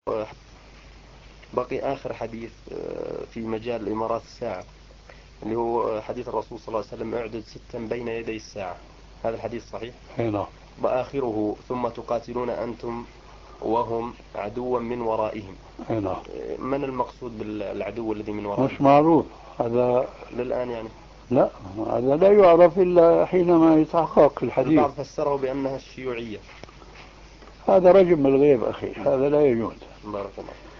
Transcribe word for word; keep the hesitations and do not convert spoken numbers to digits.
بقي آخر حديث في مجال إمارات الساعة اللي هو حديث الرسول صلى الله عليه وسلم: اعدد ستا بين يدي الساعة. هذا الحديث صحيح؟ نعم. وآخره: ثم تقاتلون أنتم وهم عدوا من ورائهم. نعم. من المقصود بالعدو الذي من ورائهم؟ مش معروف هذا للآن يعني. لا، هذا لا يعرف إلا حينما يتحقق الحديث. البعض فسره بأنها الشيوعية. هذا رجم الغيب أخي، هذا لا يجوز. بارك الله.